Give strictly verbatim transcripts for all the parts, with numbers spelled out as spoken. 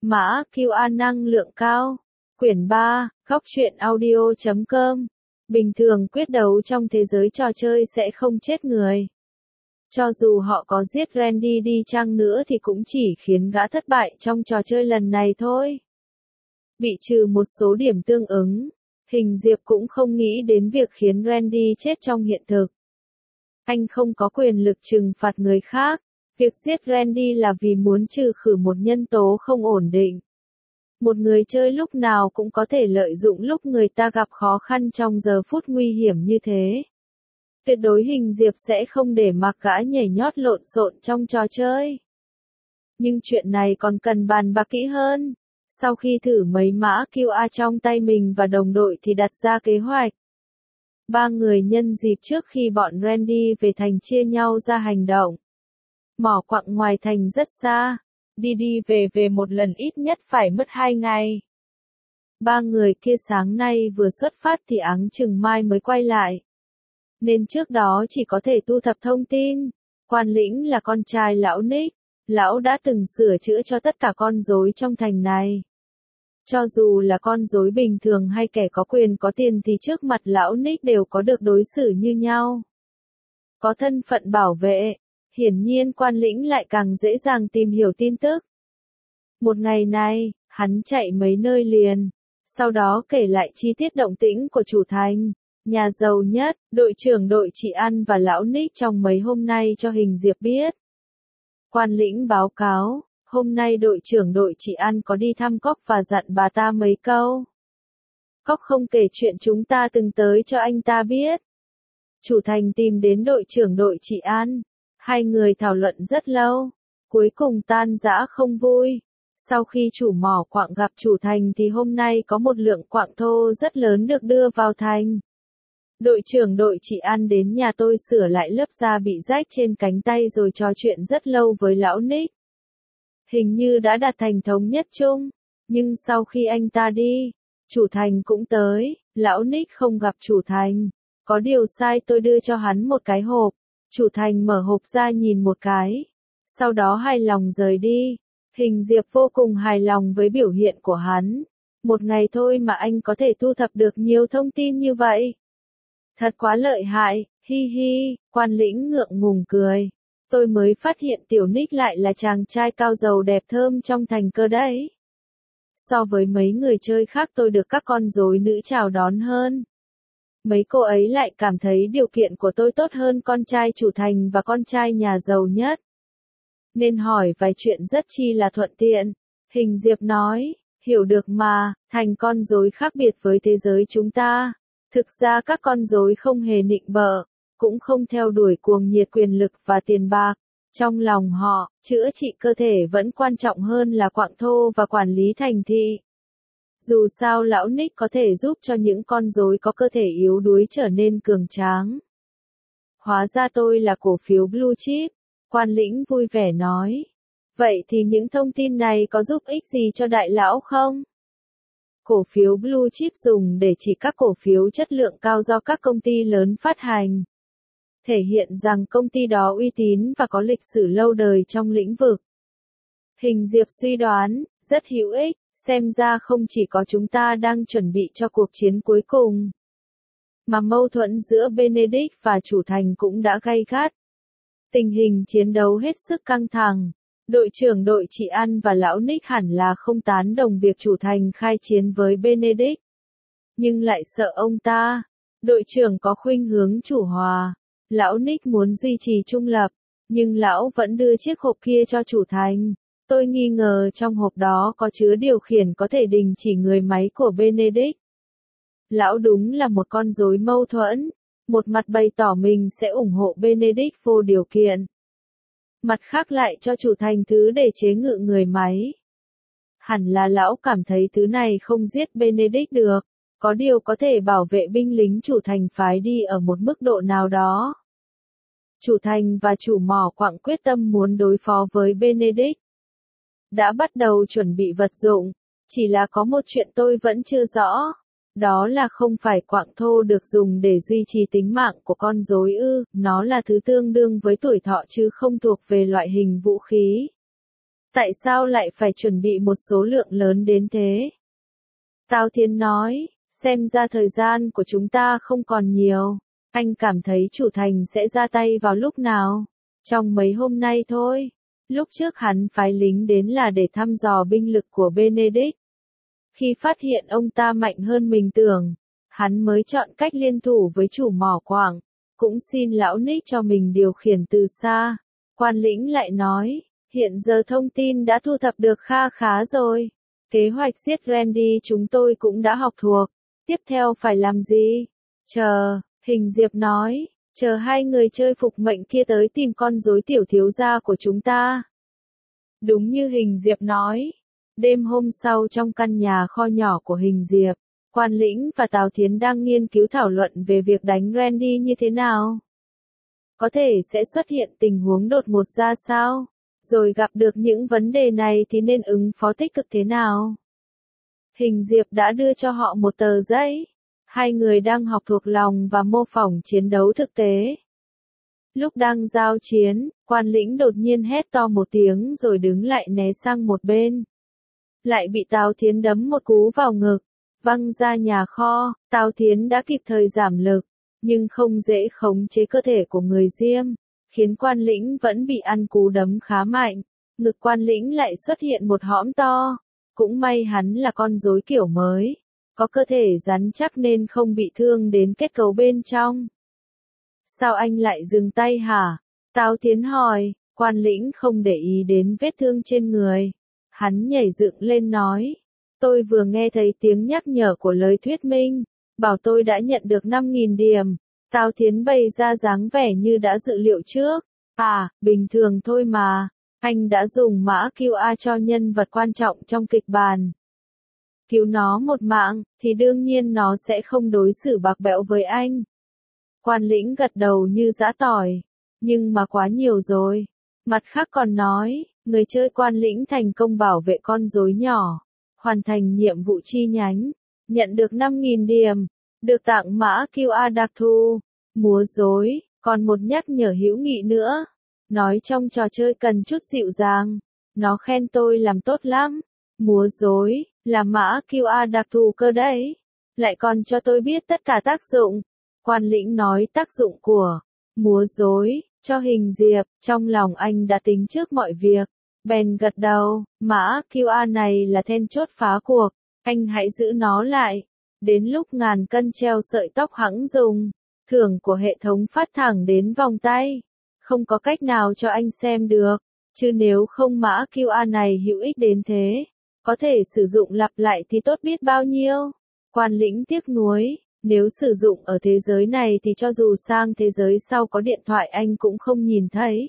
Mã quy a năng lượng cao. Quyển ba, góc truyện audio chấm com. Bình thường quyết đấu trong thế giới trò chơi sẽ không chết người. Cho dù họ có giết Randy đi chăng nữa thì cũng chỉ khiến gã thất bại trong trò chơi lần này thôi. Bị trừ một số điểm tương ứng, Hình Diệp cũng không nghĩ đến việc khiến Randy chết trong hiện thực. Anh không có quyền lực trừng phạt người khác. Việc giết Randy là vì muốn trừ khử một nhân tố không ổn định. Một người chơi lúc nào cũng có thể lợi dụng lúc người ta gặp khó khăn trong giờ phút nguy hiểm như thế. Tuyệt đối Hình Diệp sẽ không để mặc gã nhảy nhót lộn xộn trong trò chơi. Nhưng chuyện này còn cần bàn bạc kỹ hơn. Sau khi thử mấy mã quy a trong tay mình và đồng đội thì đặt ra kế hoạch. Ba người nhân dịp trước khi bọn Randy về thành chia nhau ra hành động. Mỏ quặng ngoài thành rất xa, đi đi về về một lần ít nhất phải mất hai ngày. Ba người kia sáng nay vừa xuất phát thì áng chừng mai mới quay lại. Nên trước đó chỉ có thể thu thập thông tin. Quan lĩnh là con trai lão Nick, lão đã từng sửa chữa cho tất cả con rối trong thành này. Cho dù là con rối bình thường hay kẻ có quyền có tiền thì trước mặt lão Nick đều có được đối xử như nhau. Có thân phận bảo vệ. Hiển nhiên quan lĩnh lại càng dễ dàng tìm hiểu tin tức. Một ngày này, hắn chạy mấy nơi liền, sau đó kể lại chi tiết động tĩnh của chủ thành, nhà giàu nhất, đội trưởng đội trị ăn và lão Nick trong mấy hôm nay cho Hình Diệp biết. Quan lĩnh báo cáo, hôm nay đội trưởng đội trị ăn có đi thăm Cóc và dặn bà ta mấy câu. Cóc không kể chuyện chúng ta từng tới cho anh ta biết. Chủ thành tìm đến đội trưởng đội trị ăn. Hai người thảo luận rất lâu, cuối cùng tan rã không vui. Sau khi chủ mỏ quặng gặp chủ thành thì hôm nay có một lượng quặng thô rất lớn được đưa vào thành. Đội trưởng đội trị ăn đến nhà tôi sửa lại lớp da bị rách trên cánh tay rồi trò chuyện rất lâu với lão Nick. Hình như đã đạt thành thống nhất chung, nhưng sau khi anh ta đi, chủ thành cũng tới, lão Nick không gặp chủ thành. Có điều sai tôi đưa cho hắn một cái hộp. Chủ thành mở hộp ra nhìn một cái. Sau đó hài lòng rời đi. Hình Diệp vô cùng hài lòng với biểu hiện của hắn. Một ngày thôi mà anh có thể thu thập được nhiều thông tin như vậy. Thật quá lợi hại, hi hi, quan lĩnh ngượng ngùng cười. Tôi mới phát hiện tiểu Nick lại là chàng trai cao giàu đẹp thơm trong thành cơ đấy. So với mấy người chơi khác tôi được các con rối nữ chào đón hơn. Mấy cô ấy lại cảm thấy điều kiện của tôi tốt hơn con trai chủ thành và con trai nhà giàu nhất. Nên hỏi vài chuyện rất chi là thuận tiện. Hình Diệp nói, hiểu được mà, thành con rối khác biệt với thế giới chúng ta. Thực ra các con rối không hề nịnh bợ, cũng không theo đuổi cuồng nhiệt quyền lực và tiền bạc. Trong lòng họ, chữa trị cơ thể vẫn quan trọng hơn là quặng thô và quản lý thành thị. Dù sao lão Nick có thể giúp cho những con rối có cơ thể yếu đuối trở nên cường tráng. Hóa ra tôi là cổ phiếu Blue Chip, quan lĩnh vui vẻ nói. Vậy thì những thông tin này có giúp ích gì cho đại lão không? Cổ phiếu Blue Chip dùng để chỉ các cổ phiếu chất lượng cao do các công ty lớn phát hành. Thể hiện rằng công ty đó uy tín và có lịch sử lâu đời trong lĩnh vực. Hình Diệp suy đoán, rất hữu ích. Xem ra không chỉ có chúng ta đang chuẩn bị cho cuộc chiến cuối cùng, mà mâu thuẫn giữa Benedict và chủ thành cũng đã gay gắt. Tình hình chiến đấu hết sức căng thẳng. Đội trưởng đội trị ăn và lão Nick hẳn là không tán đồng việc chủ thành khai chiến với Benedict. Nhưng lại sợ ông ta. Đội trưởng có khuynh hướng chủ hòa. Lão Nick muốn duy trì trung lập, nhưng lão vẫn đưa chiếc hộp kia cho chủ thành. Tôi nghi ngờ trong hộp đó có chứa điều khiển có thể đình chỉ người máy của Benedict. Lão đúng là một con rối mâu thuẫn. Một mặt bày tỏ mình sẽ ủng hộ Benedict vô điều kiện. Mặt khác lại cho chủ thành thứ để chế ngự người máy. Hẳn là lão cảm thấy thứ này không giết Benedict được. Có điều có thể bảo vệ binh lính chủ thành phái đi ở một mức độ nào đó. Chủ thành và chủ mỏ quặng quyết tâm muốn đối phó với Benedict. Đã bắt đầu chuẩn bị vật dụng, chỉ là có một chuyện tôi vẫn chưa rõ, đó là không phải quặng thô được dùng để duy trì tính mạng của con rối ư, nó là thứ tương đương với tuổi thọ chứ không thuộc về loại hình vũ khí. Tại sao lại phải chuẩn bị một số lượng lớn đến thế? Tào Thiến nói, xem ra thời gian của chúng ta không còn nhiều. Anh cảm thấy chủ thành sẽ ra tay vào lúc nào? Trong mấy hôm nay thôi. Lúc trước hắn phái lính đến là để thăm dò binh lực của Benedict. Khi phát hiện ông ta mạnh hơn mình tưởng, hắn mới chọn cách liên thủ với chủ mỏ quặng, cũng xin lão Nick cho mình điều khiển từ xa. Quan lĩnh lại nói, hiện giờ thông tin đã thu thập được kha khá rồi. Kế hoạch giết Randy chúng tôi cũng đã học thuộc. Tiếp theo phải làm gì? Chờ, Hình Diệp nói, chờ hai người chơi phục mệnh kia tới tìm con rối tiểu thiếu gia của chúng ta. Đúng như Hình Diệp nói. Đêm hôm sau trong căn nhà kho nhỏ của Hình Diệp, Quan lĩnh và Tào Thiến đang nghiên cứu thảo luận về việc đánh Randy như thế nào. Có thể sẽ xuất hiện tình huống đột ngột ra sao? Rồi gặp được những vấn đề này thì nên ứng phó tích cực thế nào? Hình Diệp đã đưa cho họ một tờ giấy. Hai người đang học thuộc lòng và mô phỏng chiến đấu thực tế. Lúc đang giao chiến, Quan lĩnh đột nhiên hét to một tiếng rồi đứng lại né sang một bên. Lại bị Tào Thiến đấm một cú vào ngực, văng ra nhà kho. Tào Thiến đã kịp thời giảm lực, nhưng không dễ khống chế cơ thể của người Diêm, khiến Quan lĩnh vẫn bị ăn cú đấm khá mạnh. Ngực Quan lĩnh lại xuất hiện một hõm to. Cũng may hắn là con rối kiểu mới, có cơ thể rắn chắc nên không bị thương đến kết cấu bên trong. Sao anh lại dừng tay hả? Tào Thiến hỏi. Quan lĩnh không để ý đến vết thương trên người. Hắn nhảy dựng lên nói, tôi vừa nghe thấy tiếng nhắc nhở của lời thuyết minh, bảo tôi đã nhận được năm nghìn điểm. Tào Thiến bày ra dáng vẻ như đã dự liệu trước. À, bình thường thôi mà, anh đã dùng mã quy a cho nhân vật quan trọng trong kịch bản. Cứu nó một mạng, thì đương nhiên nó sẽ không đối xử bạc bẽo với anh. Quan lĩnh gật đầu như giã tỏi, nhưng mà quá nhiều rồi. Mặt khác còn nói, người chơi Quan lĩnh thành công bảo vệ con rối nhỏ, hoàn thành nhiệm vụ chi nhánh, nhận được năm nghìn điểm, được tặng mã quy a đặc thù, múa rối, còn một nhắc nhở hữu nghị nữa. Nói trong trò chơi cần chút dịu dàng, nó khen tôi làm tốt lắm. Múa rối, là mã quy a đặc thù cơ đấy. Lại còn cho tôi biết tất cả tác dụng. Quan lĩnh nói tác dụng của múa rối cho Hình Diệp, trong lòng anh đã tính trước mọi việc. Bèn gật đầu, mã quy a này là then chốt phá cuộc, anh hãy giữ nó lại. Đến lúc ngàn cân treo sợi tóc hẵng dùng, thưởng của hệ thống phát thẳng đến vòng tay. Không có cách nào cho anh xem được, chứ nếu không mã quy a này hữu ích đến thế, có thể sử dụng lặp lại thì tốt biết bao nhiêu. Quan lĩnh tiếc nuối, nếu sử dụng ở thế giới này thì cho dù sang thế giới sau có điện thoại anh cũng không nhìn thấy.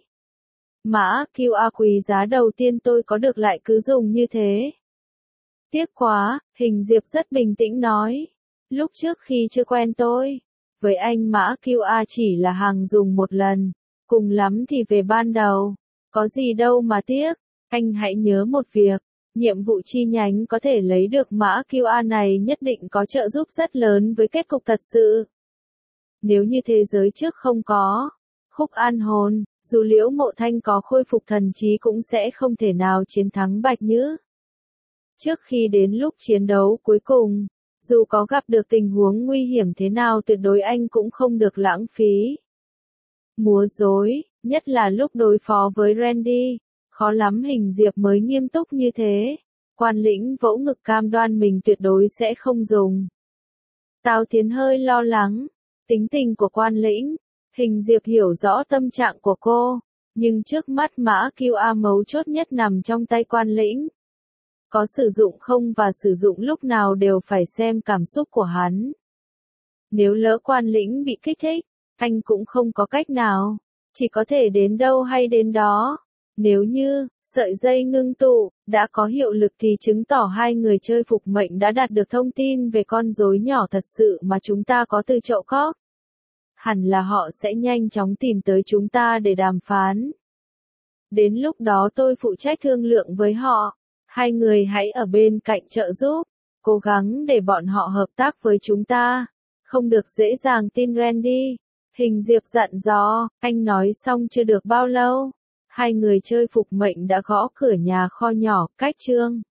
Mã quy a quý giá đầu tiên tôi có được lại cứ dùng như thế. Tiếc quá, Hình Diệp rất bình tĩnh nói. Lúc trước khi chưa quen tôi, với anh mã quy a chỉ là hàng dùng một lần, cùng lắm thì về ban đầu. Có gì đâu mà tiếc, anh hãy nhớ một việc. Nhiệm vụ chi nhánh có thể lấy được mã quy a này nhất định có trợ giúp rất lớn với kết cục thật sự. Nếu như thế giới trước không có khúc an hồn, dù Liễu Mộ Thanh có khôi phục thần trí cũng sẽ không thể nào chiến thắng Bạch Nhữ. Trước khi đến lúc chiến đấu cuối cùng, dù có gặp được tình huống nguy hiểm thế nào tuyệt đối anh cũng không được lãng phí. Múa rối, nhất là lúc đối phó với Randy. Khó lắm Hình Diệp mới nghiêm túc như thế. Quan lĩnh vỗ ngực cam đoan mình tuyệt đối sẽ không dùng. Tào Thiến hơi lo lắng. Tính tình của Quan lĩnh. Hình Diệp hiểu rõ tâm trạng của cô. Nhưng trước mắt mã quy a mấu chốt nhất nằm trong tay Quan lĩnh. Có sử dụng không và sử dụng lúc nào đều phải xem cảm xúc của hắn. Nếu lỡ Quan lĩnh bị kích thích, anh cũng không có cách nào. Chỉ có thể đến đâu hay đến đó. Nếu như, sợi dây ngưng tụ, đã có hiệu lực thì chứng tỏ hai người chơi phục mệnh đã đạt được thông tin về con rối nhỏ thật sự mà chúng ta có từ chậu cóc. Hẳn là họ sẽ nhanh chóng tìm tới chúng ta để đàm phán. Đến lúc đó tôi phụ trách thương lượng với họ. Hai người hãy ở bên cạnh trợ giúp, cố gắng để bọn họ hợp tác với chúng ta. Không được dễ dàng tin Randy. Hình Diệp dặn dò, anh nói xong chưa được bao lâu. hai người chơi phục mệnh đã gõ cửa nhà kho nhỏ, cách Trương